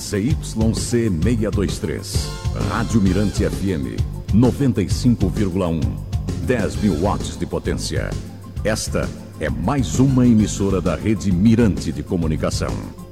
ZYC 623. Rádio Mirante FM 95,1. 10.000 watts de potência. Esta é mais uma emissora da Rede Mirante de Comunicação.